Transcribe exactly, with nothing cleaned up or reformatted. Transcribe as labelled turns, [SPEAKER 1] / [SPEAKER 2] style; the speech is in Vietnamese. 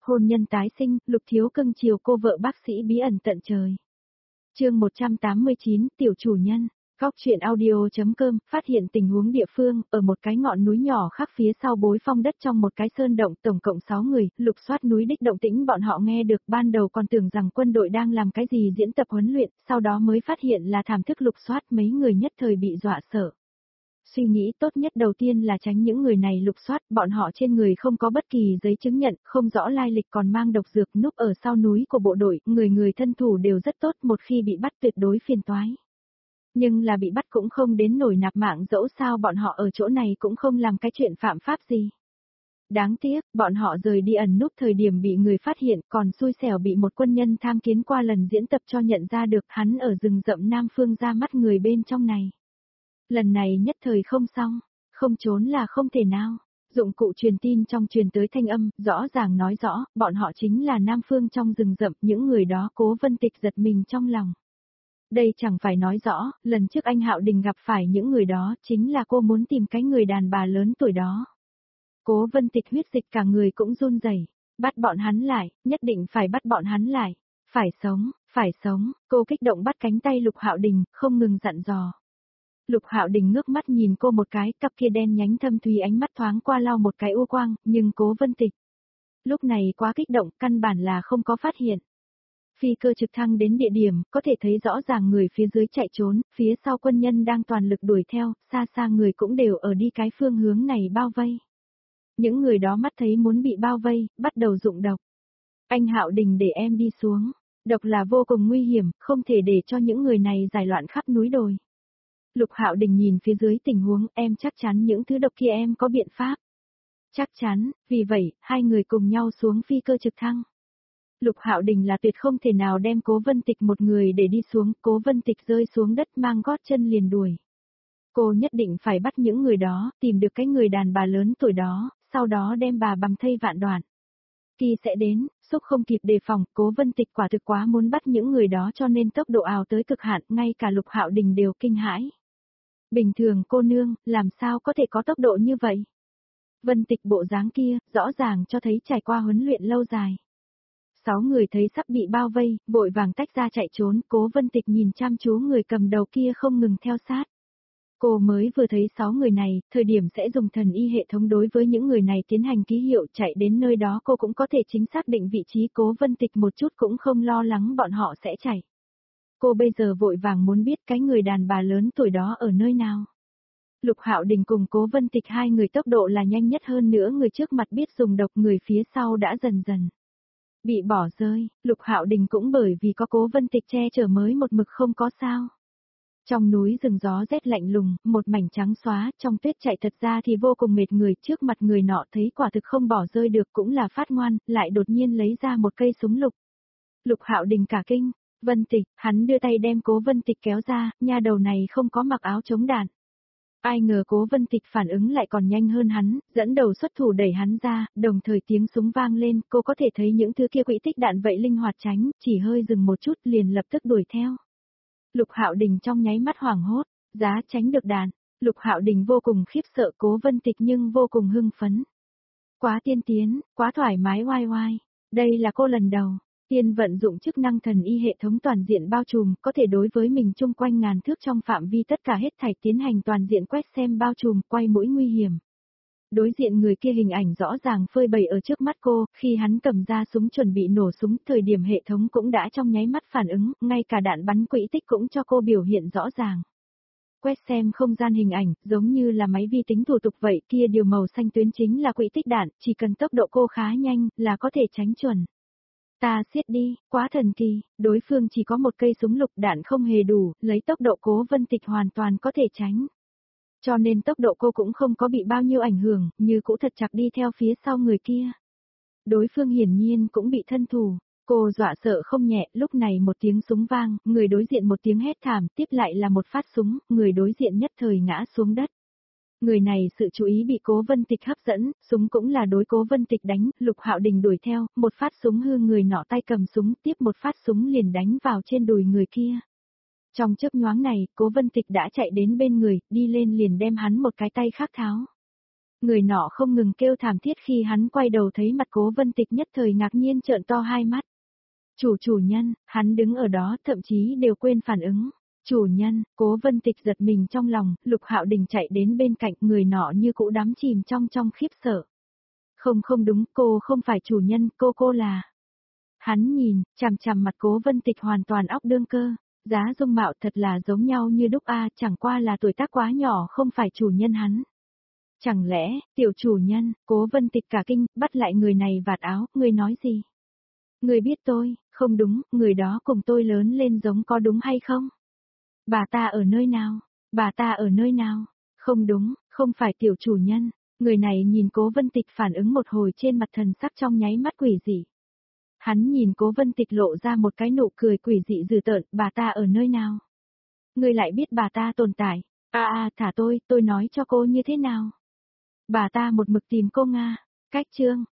[SPEAKER 1] Hôn nhân tái sinh, Lục Thiếu cưng chiều cô vợ bác sĩ bí ẩn tận trời. Chương một trăm tám mươi chín, tiểu chủ nhân. Góc truyện audio.com phát hiện tình huống địa phương, ở một cái ngọn núi nhỏ khác phía sau bối phong đất trong một cái sơn động, tổng cộng sáu người, lục soát núi đích động tĩnh bọn họ nghe được, ban đầu còn tưởng rằng quân đội đang làm cái gì diễn tập huấn luyện, sau đó mới phát hiện là thảm thức lục soát, mấy người nhất thời bị dọa sợ. Suy nghĩ tốt nhất đầu tiên là tránh những người này lục soát, bọn họ trên người không có bất kỳ giấy chứng nhận, không rõ lai lịch còn mang độc dược, núp ở sau núi của bộ đội, người người thân thủ đều rất tốt, một khi bị bắt tuyệt đối phiền toái. Nhưng là bị bắt cũng không đến nổi nạp mạng, dẫu sao bọn họ ở chỗ này cũng không làm cái chuyện phạm pháp gì. Đáng tiếc, bọn họ rời đi ẩn núp thời điểm bị người phát hiện, còn xui xẻo bị một quân nhân tham kiến qua lần diễn tập cho nhận ra được hắn ở rừng rậm Nam Phương ra mắt người bên trong này. Lần này nhất thời không xong, không trốn là không thể nào. Dụng cụ truyền tin trong truyền tới thanh âm, rõ ràng nói rõ, bọn họ chính là Nam Phương trong rừng rậm, những người đó. Cố Vân Tịch giật mình trong lòng. Đây chẳng phải nói rõ, lần trước anh Hạo Đình gặp phải những người đó, chính là cô muốn tìm cái người đàn bà lớn tuổi đó. Cố Vân Tịch huyết dịch cả người cũng run rẩy, bắt bọn hắn lại, nhất định phải bắt bọn hắn lại, phải sống, phải sống, cô kích động bắt cánh tay Lục Hạo Đình, không ngừng dặn dò. Lục Hạo Đình ngước mắt nhìn cô một cái, cặp kia đen nhánh thâm thúy ánh mắt thoáng qua lau một cái u quang, nhưng Cố Vân Tịch lúc này quá kích động, căn bản là không có phát hiện. Phi cơ trực thăng đến địa điểm, có thể thấy rõ ràng người phía dưới chạy trốn, phía sau quân nhân đang toàn lực đuổi theo, xa xa người cũng đều ở đi cái phương hướng này bao vây. Những người đó mắt thấy muốn bị bao vây, bắt đầu dụng độc. Anh Hạo Đình để em đi xuống, độc là vô cùng nguy hiểm, không thể để cho những người này giải loạn khắp núi đồi. Lục Hạo Đình nhìn phía dưới tình huống, em chắc chắn những thứ độc kia em có biện pháp. Chắc chắn, vì vậy, hai người cùng nhau xuống phi cơ trực thăng. Lục Hạo Đình là tuyệt không thể nào đem Cố Vân Tịch một người để đi xuống, Cố Vân Tịch rơi xuống đất mang gót chân liền đuổi. Cô nhất định phải bắt những người đó, tìm được cái người đàn bà lớn tuổi đó, sau đó đem bà bầm thây vạn đoạn. Kỳ sẽ đến, xúc không kịp đề phòng, Cố Vân Tịch quả thực quá muốn bắt những người đó cho nên tốc độ ào tới cực hạn, ngay cả Lục Hạo Đình đều kinh hãi. Bình thường cô nương, làm sao có thể có tốc độ như vậy? Vân Tịch bộ dáng kia, rõ ràng cho thấy trải qua huấn luyện lâu dài. Sáu người thấy sắp bị bao vây, vội vàng tách ra chạy trốn, Cố Vân Tịch nhìn chăm chú người cầm đầu kia không ngừng theo sát. Cô mới vừa thấy sáu người này, thời điểm sẽ dùng thần y hệ thống đối với những người này tiến hành ký hiệu, chạy đến nơi đó cô cũng có thể chính xác định vị trí. Cố Vân Tịch một chút cũng không lo lắng bọn họ sẽ chạy. Cô bây giờ vội vàng muốn biết cái người đàn bà lớn tuổi đó ở nơi nào. Lục Hạo Đình cùng Cố Vân Tịch hai người tốc độ là nhanh nhất, hơn nữa người trước mặt biết dùng độc, người phía sau đã dần dần bị bỏ rơi. Lục Hạo Đình cũng bởi vì có Cố Vân Tịch che chở mới một mực không có sao. Trong núi rừng gió rét lạnh lùng, một mảnh trắng xóa, trong tuyết chạy thật ra thì vô cùng mệt người, trước mặt người nọ thấy quả thực không bỏ rơi được cũng là phát ngoan, lại đột nhiên lấy ra một cây súng lục. Lục Hạo Đình cả kinh, Vân Tịch, hắn đưa tay đem Cố Vân Tịch kéo ra, nha đầu này không có mặc áo chống đạn. Ai ngờ Cố Vân Tịch phản ứng lại còn nhanh hơn hắn, dẫn đầu xuất thủ đẩy hắn ra, đồng thời tiếng súng vang lên, cô có thể thấy những thứ kia quỹ tích đạn vậy linh hoạt tránh, chỉ hơi dừng một chút liền lập tức đuổi theo. Lục Hạo Đình trong nháy mắt hoảng hốt, giá tránh được đạn, Lục Hạo Đình vô cùng khiếp sợ, Cố Vân Tịch nhưng vô cùng hưng phấn. Quá tiên tiến, quá thoải mái oai oai, đây là cô lần đầu. Tiên vận dụng chức năng thần y hệ thống toàn diện bao trùm, có thể đối với mình chung quanh ngàn thước trong phạm vi tất cả hết thảy tiến hành toàn diện quét xem bao trùm, quay mũi nguy hiểm. Đối diện người kia hình ảnh rõ ràng phơi bày ở trước mắt cô, khi hắn cầm ra súng chuẩn bị nổ súng, thời điểm hệ thống cũng đã trong nháy mắt phản ứng, ngay cả đạn bắn quỹ tích cũng cho cô biểu hiện rõ ràng. Quét xem không gian hình ảnh, giống như là máy vi tính thủ tục vậy, kia điều màu xanh tuyến chính là quỹ tích đạn, chỉ cần tốc độ cô khá nhanh, là có thể tránh chuẩn. Ta siết đi, quá thần kỳ, đối phương chỉ có một cây súng lục, đạn không hề đủ, lấy tốc độ Cố Vân Tịch hoàn toàn có thể tránh. Cho nên tốc độ cô cũng không có bị bao nhiêu ảnh hưởng, như cũ thật chặt đi theo phía sau người kia. Đối phương hiển nhiên cũng bị thân thủ, cô dọa sợ không nhẹ, lúc này một tiếng súng vang, người đối diện một tiếng hét thảm, tiếp lại là một phát súng, người đối diện nhất thời ngã xuống đất. Người này sự chú ý bị Cố Vân Tịch hấp dẫn, súng cũng là đối Cố Vân Tịch đánh, Lục Hạo Đình đuổi theo, một phát súng hư người nọ tay cầm súng, tiếp một phát súng liền đánh vào trên đùi người kia. Trong chớp nhoáng này, Cố Vân Tịch đã chạy đến bên người, đi lên liền đem hắn một cái tay khác tháo. Người nọ không ngừng kêu thảm thiết khi hắn quay đầu thấy mặt Cố Vân Tịch nhất thời ngạc nhiên trợn to hai mắt. Chủ chủ nhân, hắn đứng ở đó thậm chí đều quên phản ứng. Chủ nhân, Cố Vân Tịch giật mình trong lòng, Lục Hạo Đình chạy đến bên cạnh người nọ như cũ đắm chìm trong trong khiếp sợ. Không không đúng, cô không phải chủ nhân, cô cô là... Hắn nhìn, chằm chằm mặt Cố Vân Tịch hoàn toàn óc đương cơ, giá dung mạo thật là giống nhau như đúc a, chẳng qua là tuổi tác quá nhỏ không phải chủ nhân hắn. Chẳng lẽ, tiểu chủ nhân, Cố Vân Tịch cả kinh, bắt lại người này vạt áo, người nói gì? Người biết tôi, không đúng, người đó cùng tôi lớn lên giống có đúng hay không? Bà ta ở nơi nào? Bà ta ở nơi nào? Không đúng, không phải tiểu chủ nhân. Người này nhìn Cố Vân Tịch phản ứng một hồi trên mặt thần sắc trong nháy mắt quỷ dị. Hắn nhìn Cố Vân Tịch lộ ra một cái nụ cười quỷ dị dữ tợn, bà ta ở nơi nào? Người lại biết bà ta tồn tại. A a, thả tôi, tôi nói cho cô như thế nào? Bà ta một mực tìm cô Nga. Cách chương,